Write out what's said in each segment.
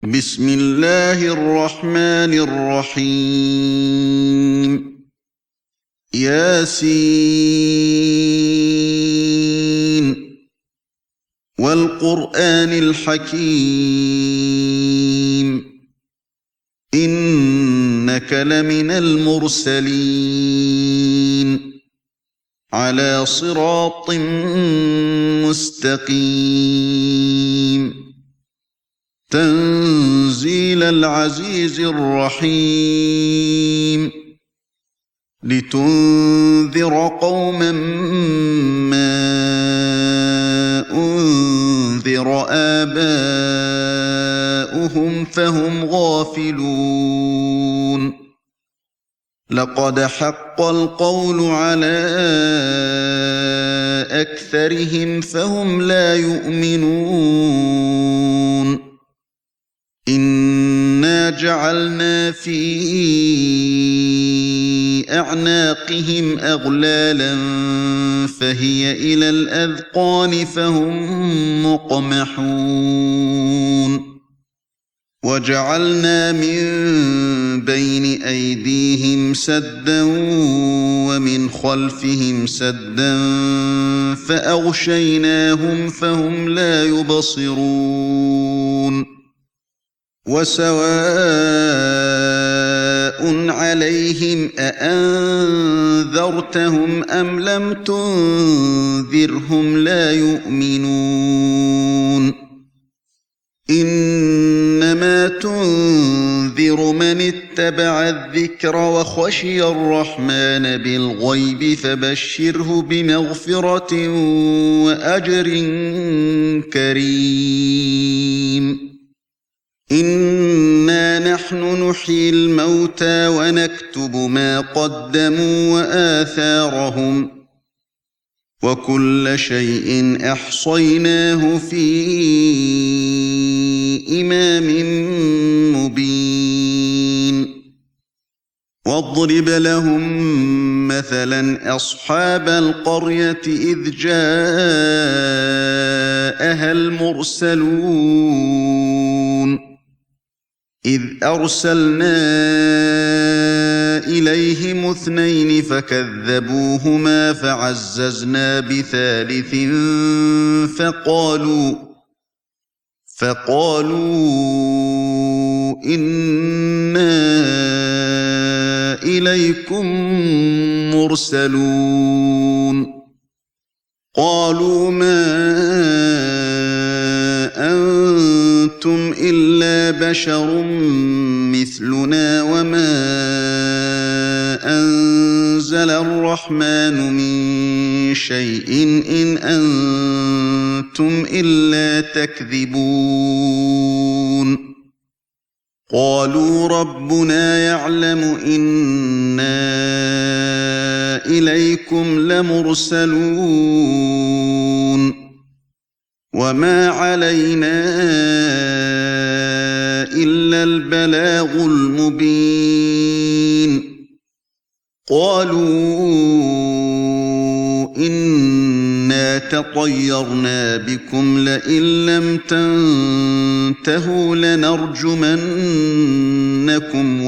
بسم الله الرحمن الرحيم ياسين والقرآن الحكيم إنك لمن المرسلين على صراط مستقيم تنزيل العزيز الرحيم لتنذر قوما ما أنذر آباؤهم فهم غافلون لقد حق القول على أكثرهم فهم لا يؤمنون إنا جعلنا في أعناقهم أغلالا فهي إلى الأذقان فهم مقمحون وجعلنا من بين أيديهم سدا ومن خلفهم سدا فأغشيناهم فهم لا يبصرون وسواء عليهم أأنذرتهم أم لم تنذرهم لا يؤمنون إنما تنذر من اتبع الذكر وخشي الرحمن بالغيب فبشره بمغفرة وأجر كريم إنا نحن نحيي الموتى ونكتب ما قدموا وآثارهم وكل شيء أحصيناه في إمام مبين واضرب لهم مثلا أصحاب القرية إذ جاءها المرسلون إذ أرسلنا إليهم اثنين فكذبوهما فعززنا بثالث فقالوا إنا إليكم مرسلون قالوا ما أنتم إلا بشر مثلنا وما أنزل الرحمن من شيء إن أنتم إلا تكذبون قالوا ربنا يعلم إنا إليكم لمرسلون وما علينا إلا البلاغ المبين قالوا إنا تطيرنا بكم لئن لم تنتهوا لنرجمنكم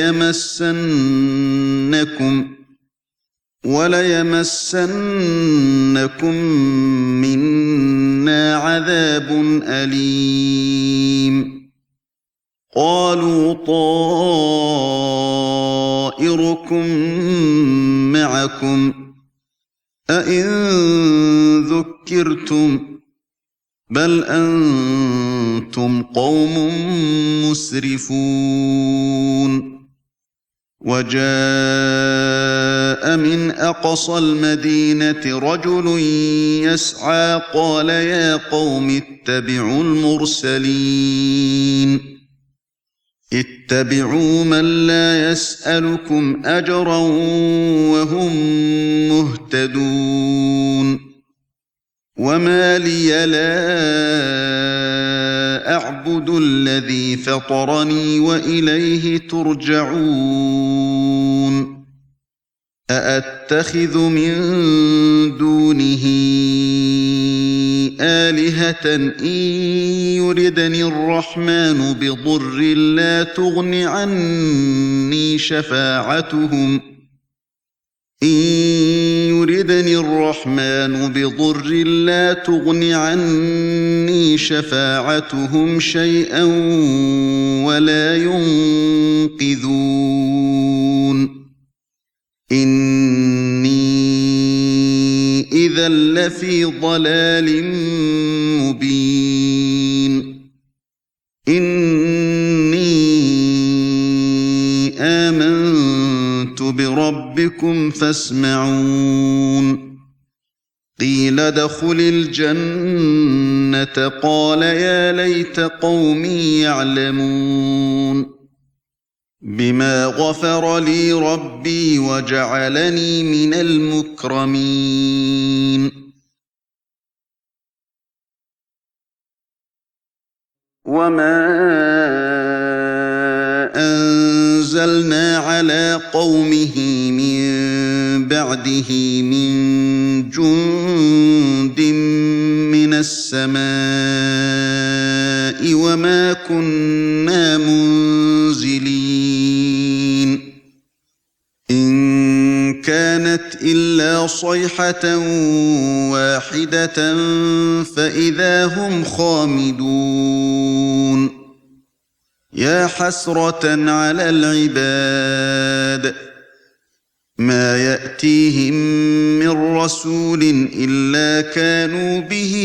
وليمسنكم منا عذاب أليم قالوا طائركم معكم أئن ذكرتم بل أنتم قوم مسرفون وجاء من أقصى المدينة رجل يسعى قال يا قوم اتبعوا المرسلين اتبعوا من لا يسألكم أجرا وهم مهتدون وما لي لا أعبد الذي فطرني وإليه ترجعون أأتخذ من دونه آلهة إن يردني الرحمن بضر لا تغن عني شفاعتهم شيئا ولا ينقذون إني إذا لفي ضلال مبين إني آمنت بربكم فاسمعون قيل ادخل الجنة قال يا ليت قومي يعلمون بما غفر لي ربي وجعلني من المكرمين وما أنزلنا على قومه من بعده من جند من السماء وما كنا منزلين إن كانت إلا صيحة واحدة فإذا هم خامدون يا حسرة على العباد ما يأتيهم من رسول إلا كانوا به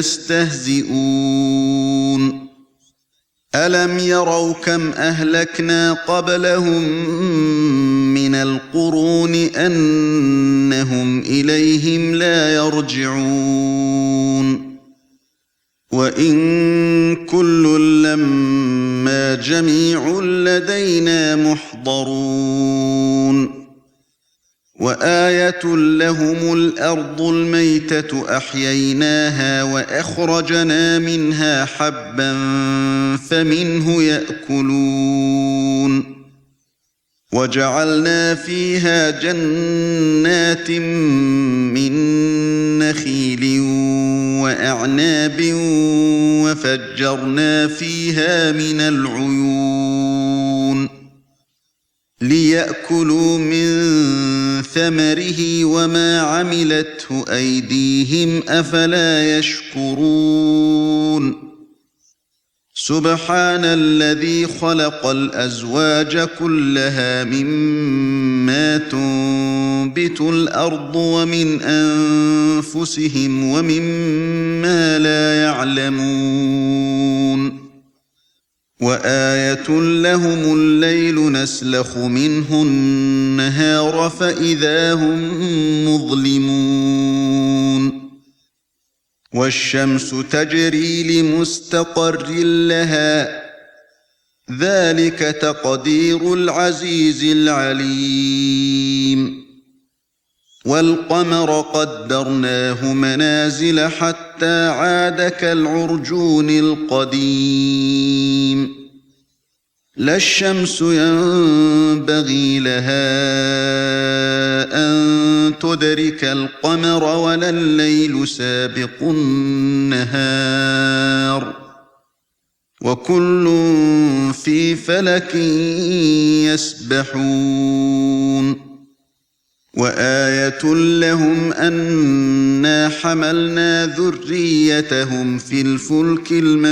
يستهزئون ألم يروا كم أهلكنا قبلهم من القرون أنهم إليهم لا يرجعون وإن كل لما جميع لدينا محضرون وآية لهم الأرض الميتة أحييناها وأخرجنا منها حبا فمنه يأكلون وجعلنا فيها جنات من نخيل وأعناب وفجرنا فيها من العيون ليأكلوا من ثمره وما عملته أيديهم أفلا يشكرون سبحان الذي خلق الأزواج كلها مما تنبت الأرض ومن أنفسهم ومما لا يعلمون وآية لهم الليل نسلخ منه النهار فإذا هم مظلمون والشمس تجري لمستقر لها ذلك تقدير العزيز العليم والقمر قدرناه منازل حتى عاد كالعرجون القديم لا الشمس ينبغي لها أن تدرك القمر ولا الليل سابق النهار وكل في فلك يسبحون وآية لهم أنا حملنا ذريتهم في الفلك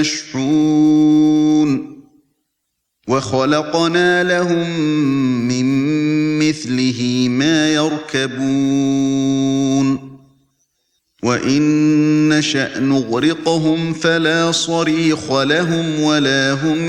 المشحون وخلقنا لهم من مثله ما يركبون وإن نشأ نغرقهم فلا صريخ لهم ولا هم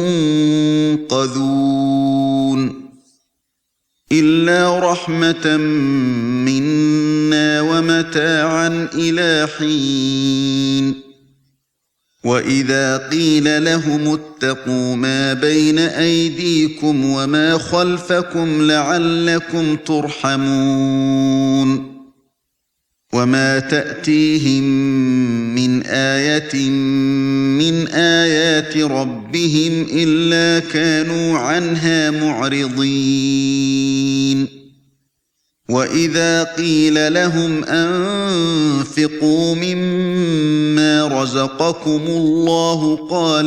ينقذون إلا رحمة منا ومتاعا إلى حين وإذا قيل لهم اتقوا ما بين أيديكم وما خلفكم لعلكم ترحمون وما تأتيهم من آية من آيات ربهم إلا كانوا عنها معرضين وإذا قيل لهم أنفقوا مما رزقكم الله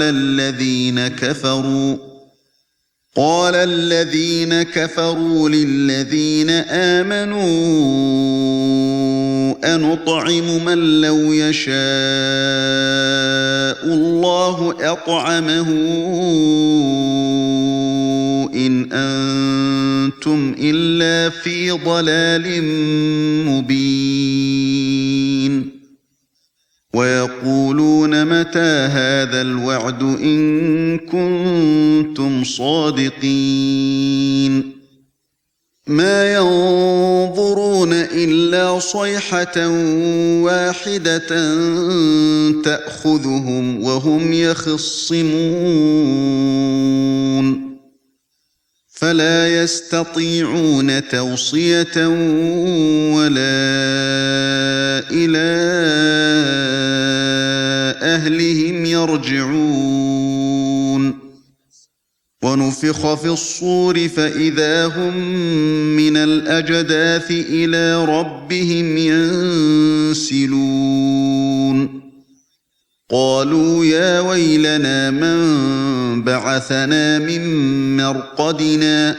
قال الذين كفروا للذين آمنوا أنطعم من لو يشاء الله أطعمه إن أنتم إلا في ضلال مبين ويقولون متى هذا الوعد إن كنتم صادقين ما ينظرون إلا صيحة واحدة تأخذهم وهم يخصمون فلا يستطيعون توصية ولا إلى أهلهم يرجعون ونفخ في الصور فإذا هم من الأجداث إلى ربهم ينسلون قالوا يا ويلنا من بعثنا من مرقدنا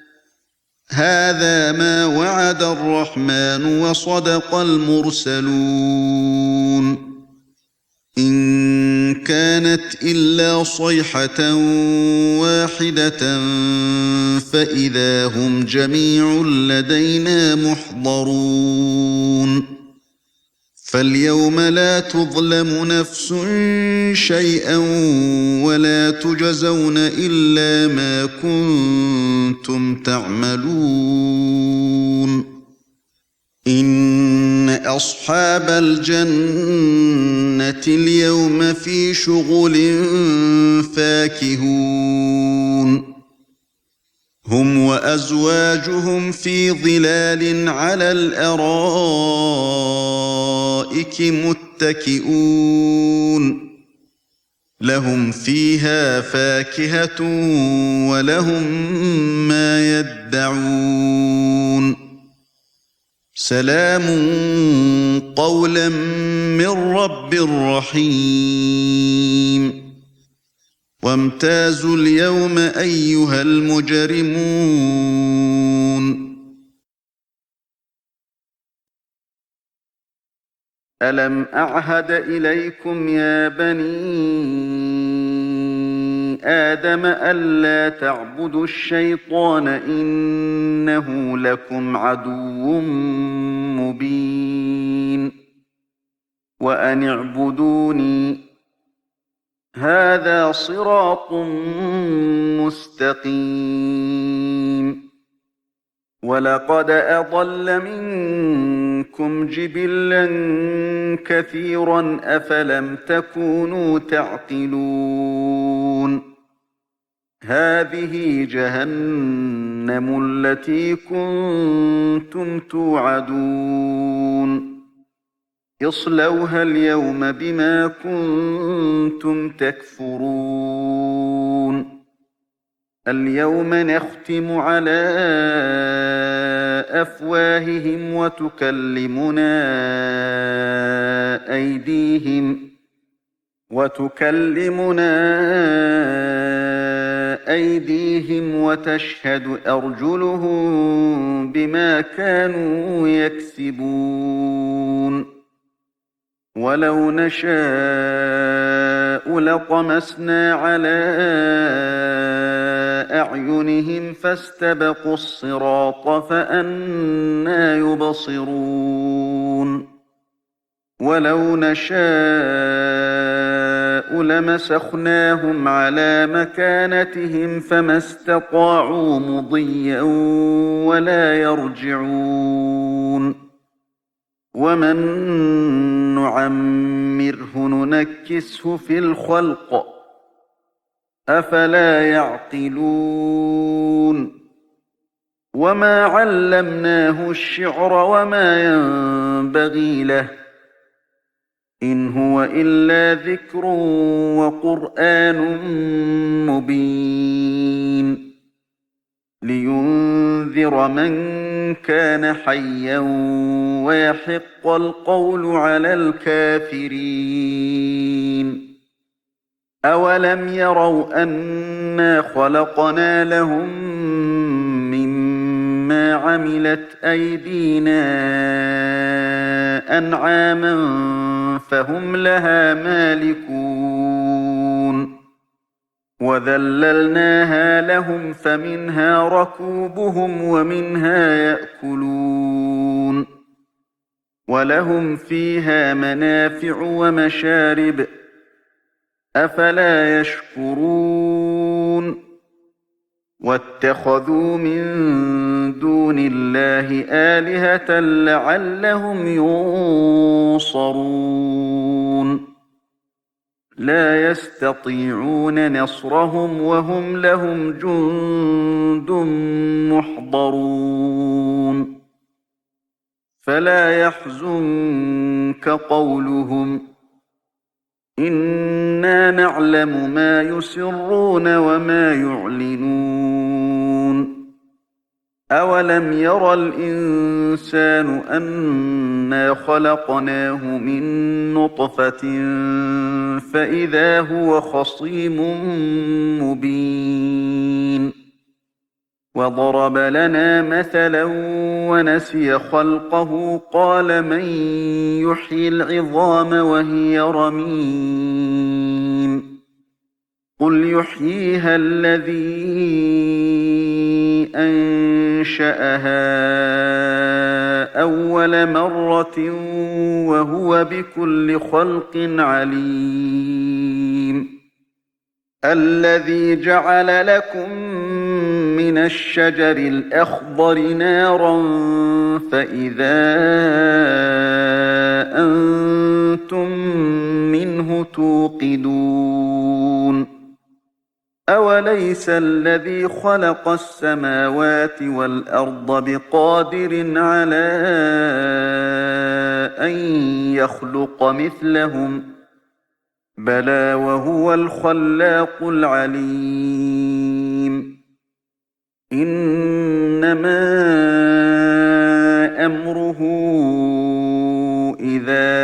هذا ما وعد الرحمن وصدق المرسلون إن كانت إلا صيحة واحدة فإذا هم جميع لدينا محضرون فاليوم لا تظلم نفس شيئا ولا تجزون إلا ما كنتم تعملون إن أصحاب الجنة اليوم في شغل فاكهون هم وأزواجهم في ظلال على الأرائك متكئون لهم فيها فاكهة ولهم ما يدعون سلام قولا من رب رحيم وامتازوا اليوم أيها المجرمون ألم أعهد إليكم يا بني آدم ألا تعبدوا الشيطان إنه لكم عدو مبين وأن اعبدوني هذا صراط مستقيم ولقد أضل منكم جبلا كثيرا أفلم تكونوا تعقلون هذه جهنم التي كنتم توعدون اصلوها اليوم بما كنتم تكفرون اليوم نختم على أفواههم وتكلمنا أيديهم وتشهد أرجلهم بما كانوا يكسبون ولو نشاء لطمسنا على أعينهم فاستبقوا الصراط فأنى يبصرون ولو نشاء لمسخناهم على مكانتهم فما استطاعوا مضيا ولا يرجعون ومن نعمره ننكسه في الخلق أفلا يعقلون وما علمناه الشعر وما ينبغي له إن هو إلا ذكر وقرآن مبين لينذر لينذر من كان حيا ويحق القول على الكافرين. أولم يروا أنا خلقنا لهم مما عملت أيدينا أنعاما فهم لها مالكون وذللناها لهم فمنها ركوبهم ومنها يأكلون ولهم فيها منافع ومشارب أفلا يشكرون واتخذوا من دون الله آلهة لعلهم ينصرون لا يستطيعون نصرهم وهم لهم جند محضرون فلا يحزنك قولهم إنا نعلم ما يسرون وما يعلنون أولم ير الإنسان أنا خلقناه من نطفة فإذا هو خصيم مبين وضرب لنا مثلا ونسي خلقه قال من يحيي العظام وهي رميم قل يحييها الذي أنشأها أول مرة وهو بكل خلق عليم الذي جعل لكم من الشجر الأخضر نارا فإذا أنتم منه توقدون أوليس الذي خلق السماوات والأرض بقادر على أن يخلق مثلهم بلى وهو الخلاق العليم إنما أمره إذا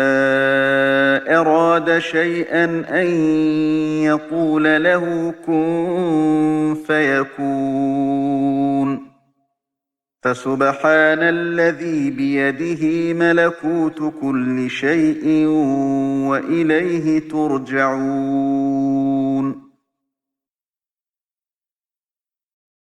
أراد شيئا أن يقول له كن فيكون فسبحان الذي بيده ملكوت كل شيء وإليه ترجعون